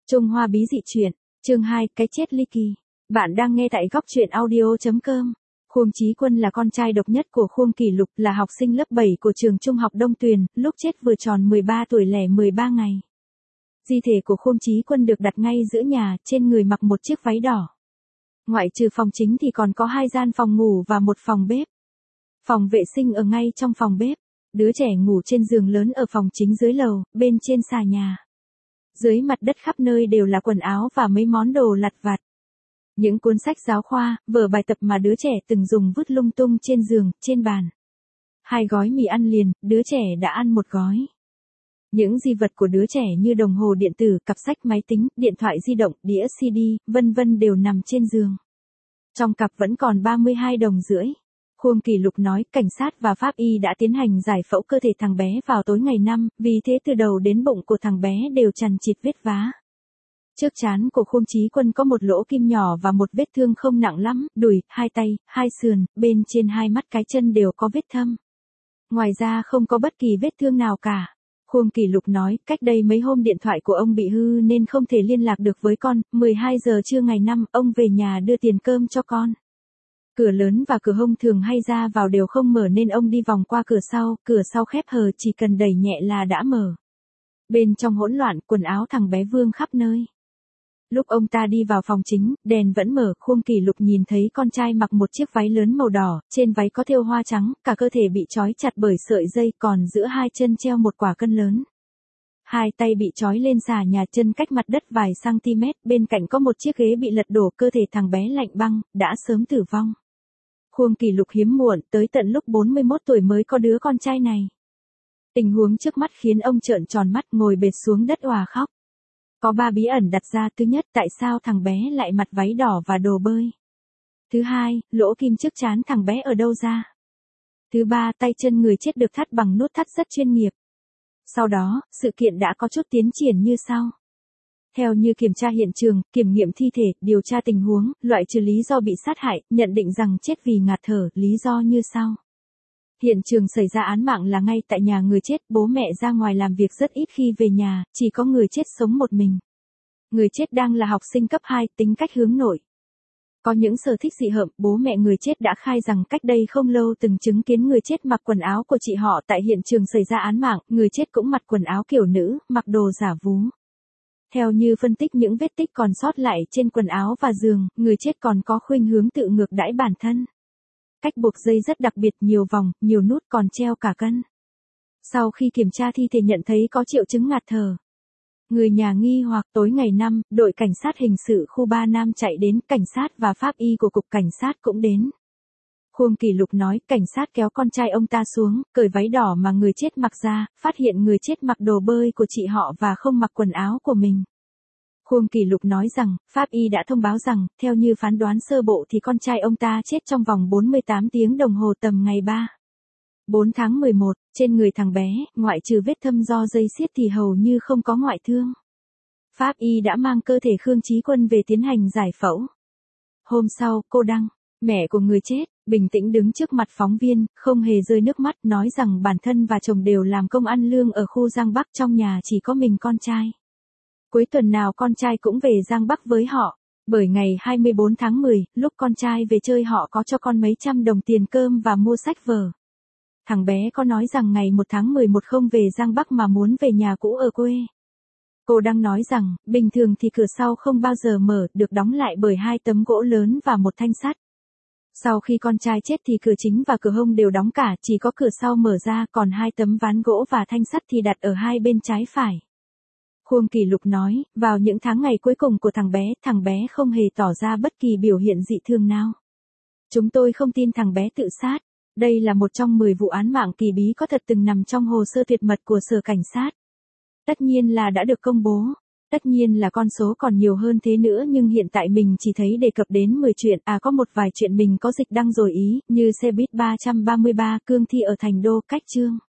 Trung Hoa bí dị truyện, chương 2, cái chết ly kỳ. Bạn đang nghe tại góc truyện audio.com. Khuông Chí Quân là con trai độc nhất của Khuông Kỷ Lục, là học sinh lớp 7 của trường trung học Đông Tuyền, lúc chết vừa tròn 13 tuổi lẻ 13 ngày. Di thể của Khuông Chí Quân được đặt ngay giữa nhà, trên người mặc một chiếc váy đỏ. Ngoại trừ phòng chính thì còn có 2 gian phòng ngủ và một phòng bếp. Phòng vệ sinh ở ngay trong phòng bếp. Đứa trẻ ngủ trên giường lớn ở phòng chính dưới lầu, bên trên xà nhà. Dưới mặt đất khắp nơi đều là quần áo và mấy món đồ lặt vặt. Những cuốn sách giáo khoa, vở bài tập mà đứa trẻ từng dùng vứt lung tung trên giường, trên bàn. 2 gói mì ăn liền, đứa trẻ đã ăn 1 gói. Những di vật của đứa trẻ như đồng hồ điện tử, cặp sách máy tính, điện thoại di động, đĩa CD, vân vân đều nằm trên giường. Trong cặp vẫn còn 32 đồng rưỡi. Khuông Kỷ Lục nói, cảnh sát và pháp y đã tiến hành giải phẫu cơ thể thằng bé vào tối ngày 5, vì thế từ đầu đến bụng của thằng bé đều chằng chịt vết vá. Trước trán của Khuông Chí Quân có một lỗ kim nhỏ và một vết thương không nặng lắm, đùi, 2 tay, 2 sườn, bên trên 2 mắt cái chân đều có vết thâm. Ngoài ra không có bất kỳ vết thương nào cả. Khuông Kỷ Lục nói, cách đây mấy hôm điện thoại của ông bị hư nên không thể liên lạc được với con, 12 giờ trưa ngày 5, ông về nhà đưa tiền cơm cho con. Cửa lớn và cửa hông thường hay ra vào đều không mở nên ông đi vòng qua cửa sau khép hờ, chỉ cần đẩy nhẹ là đã mở. Bên trong hỗn loạn, quần áo thằng bé vương khắp nơi. Lúc ông ta đi vào phòng chính, đèn vẫn mở, Khuông Kỷ Lục nhìn thấy con trai mặc một chiếc váy lớn màu đỏ, trên váy có thêu hoa trắng, cả cơ thể bị trói chặt bởi sợi dây, còn giữa 2 chân treo một quả cân lớn. 2 tay bị trói lên xà nhà, chân cách mặt đất vài cm, bên cạnh có một chiếc ghế bị lật đổ, cơ thể thằng bé lạnh băng, đã sớm tử vong. Khuông Kỷ Lục hiếm muộn, tới tận lúc 41 tuổi mới có đứa con trai này. Tình huống trước mắt khiến ông trợn tròn mắt, ngồi bệt xuống đất òa khóc. Có 3 bí ẩn đặt ra, thứ nhất, tại sao thằng bé lại mặc váy đỏ và đồ bơi? Thứ hai, lỗ kim trước trán thằng bé ở đâu ra? Thứ ba, tay chân người chết được thắt bằng nút thắt rất chuyên nghiệp. Sau đó, sự kiện đã có chút tiến triển như sau. Theo như kiểm tra hiện trường, kiểm nghiệm thi thể, điều tra tình huống, loại trừ lý do bị sát hại, nhận định rằng chết vì ngạt thở, lý do như sau. Hiện trường xảy ra án mạng là ngay tại nhà người chết, bố mẹ ra ngoài làm việc rất ít khi về nhà, chỉ có người chết sống một mình. Người chết đang là học sinh cấp 2, tính cách hướng nội. Có những sở thích dị hợm, bố mẹ người chết đã khai rằng cách đây không lâu từng chứng kiến người chết mặc quần áo của chị họ tại hiện trường xảy ra án mạng, người chết cũng mặc quần áo kiểu nữ, mặc đồ giả vú. Theo như phân tích những vết tích còn sót lại trên quần áo và giường, người chết còn có khuynh hướng tự ngược đãi bản thân. Cách buộc dây rất đặc biệt, nhiều vòng, nhiều nút, còn treo cả cân. Sau khi kiểm tra thi thể nhận thấy có triệu chứng ngạt thở. Người nhà nghi hoặc tối ngày 5, đội cảnh sát hình sự khu 3 Nam chạy đến, cảnh sát và pháp y của cục cảnh sát cũng đến. Khuông Kỷ Lục nói, cảnh sát kéo con trai ông ta xuống, cởi váy đỏ mà người chết mặc ra, phát hiện người chết mặc đồ bơi của chị họ và không mặc quần áo của mình. Khuông Kỷ Lục nói rằng, pháp y đã thông báo rằng, theo như phán đoán sơ bộ thì con trai ông ta chết trong vòng 48 tiếng đồng hồ tầm ngày 4 tháng 11, trên người thằng bé, ngoại trừ vết thâm do dây xiết thì hầu như không có ngoại thương. Pháp y đã mang cơ thể Khuông Chí Quân về tiến hành giải phẫu. Hôm sau, cô Đăng, mẹ của người chết, bình tĩnh đứng trước mặt phóng viên, không hề rơi nước mắt, nói rằng bản thân và chồng đều làm công ăn lương ở khu Giang Bắc, trong nhà chỉ có mình con trai. Cuối tuần nào con trai cũng về Giang Bắc với họ, bởi ngày 24 tháng 10, lúc con trai về chơi họ có cho con mấy trăm đồng tiền cơm và mua sách vở. Thằng bé có nói rằng ngày 1 tháng 11 không về Giang Bắc mà muốn về nhà cũ ở quê. Cô đang nói rằng, bình thường thì cửa sau không bao giờ mở, được đóng lại bởi 2 tấm gỗ lớn và một thanh sắt. Sau khi con trai chết thì cửa chính và cửa hông đều đóng cả, chỉ có cửa sau mở ra, còn 2 tấm ván gỗ và thanh sắt thì đặt ở 2 bên trái phải. Khuông Kỷ Lục nói, vào những tháng ngày cuối cùng của thằng bé không hề tỏ ra bất kỳ biểu hiện dị thường nào. Chúng tôi không tin thằng bé tự sát. Đây là một trong 10 vụ án mạng kỳ bí có thật từng nằm trong hồ sơ tuyệt mật của sở cảnh sát. Tất nhiên là đã được công bố. Tất nhiên là con số còn nhiều hơn thế nữa, nhưng hiện tại mình chỉ thấy đề cập đến 10 chuyện, có một vài chuyện mình có dịch đăng rồi ý, như xe buýt 333 cương thi ở Thành Đô, cách chương.